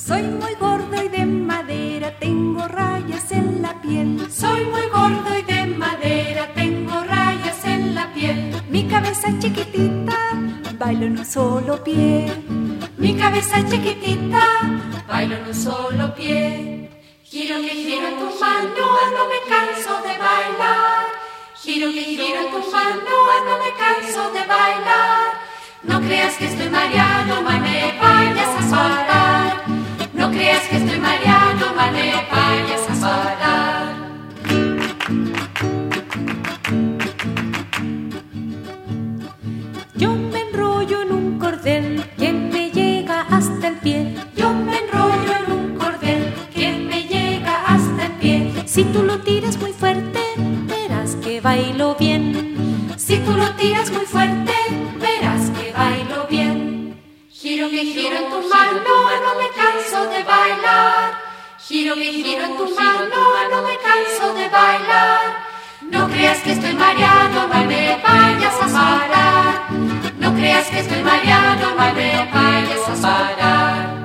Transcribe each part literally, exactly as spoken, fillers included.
Soy muy gordo y de madera, tengo rayas en la piel. Soy muy gordo y de madera, tengo rayas en la piel. Mi cabeza chiquitita, bailo en un solo pie. Mi cabeza chiquitita, bailo en un solo pie. Giro que giro en tu mano, no me canso de bailar. Giro que giro en tu mano, no me canso de bailar. No creas que estoy mareado, ma me vayas a soltar. No creas que estoy mareado, ma me vayas a soltar. Yo me enrollo en un cordel que me llega hasta el pie. Yo me enrollo en un cordel que me llega hasta el pie. Si tú lo tiras muy fuerte, verás que bailo bien. Si tú lo tiras muy fuerte, verás que bailo bien. Giro que giro en tu mano, no me canso de bailar. Giro que giro en tu mano, no me canso de bailar. No creas que estoy mareado, ma me vayas a parar. No creas que estoy mareado, ma me vayas a parar.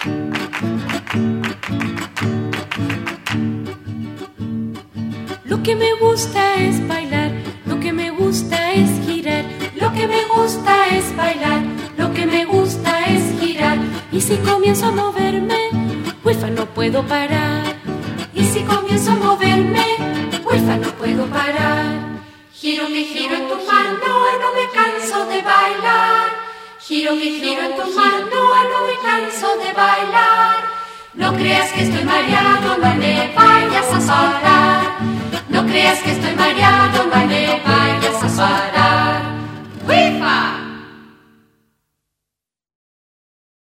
Lo que me gusta es bailar, lo que me gusta es girar. Lo que me gusta es bailar, lo que me gusta es girar. Y si comienzo a moverme, huifa, no puedo parar. Y si comienzo a moverme, huifa, no puedo parar. Giro que giro en tu mano, no me canso de bailar. Giro que giro en tu mano, no me canso de bailar. No creas que estoy mareado, ma me vayas a parar. No creas que estoy mareado, ma me vayas a parar.